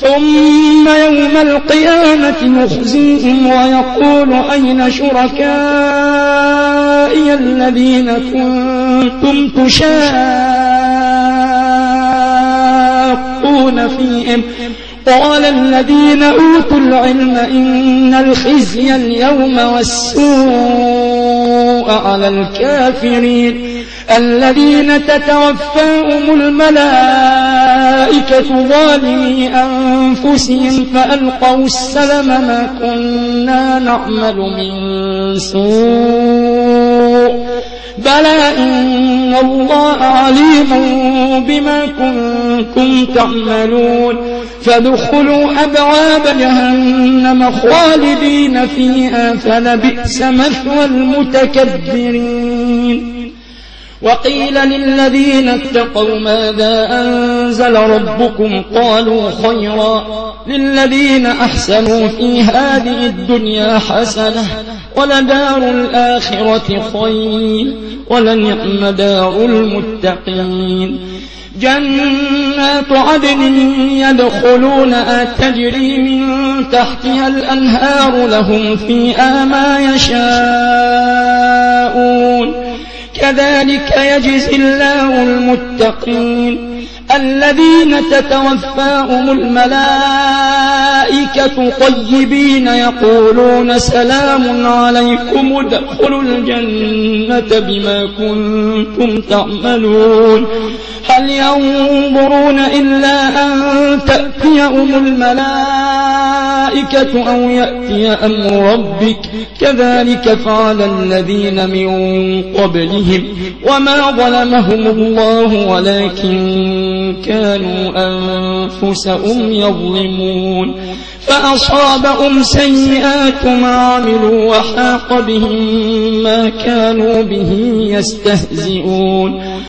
ثم يوم القيامة يخزيهم ويقول أين شركائي الذين كنتم تشاقون فيهم قال الذين أوتوا العلم إن الخزي اليوم والسوء على الكافرين الذين تتوفاهم الملائكة ظالمي أنفسهم فألقوا السلم ما كنا نعمل من سوء بلى إن الله عليم بما كنتم تعملون فادخلوا أبواب جهنم خالدين فيها فلبئس مثوى المتكبرين وقيل للذين اتقوا ماذا أنزل ربكم قالوا خيرا للذين أحسنوا في هذه الدنيا حسنة ولدار الآخرة خير ولنعم دار المتقين جنات عدن يدخلونها تجري من تحتها الأنهار لهم فيها ما يشاءون كذلك يجزي الله المتقين الذين تتوفاهم الملائكة طيبين يقولون سلام عليكم ادخلوا الجنة بما كنتم تعملون هل ينظرون إلا أن تأتيهم الملائكة أو يأتي أمر ربك كذلك فعل الذين من قبلهم وما ظلمهم الله ولكن كانوا أنفسهم يظلمون فأصابهم سيئات ما عملوا وحاق بهم ما كانوا به يستهزئون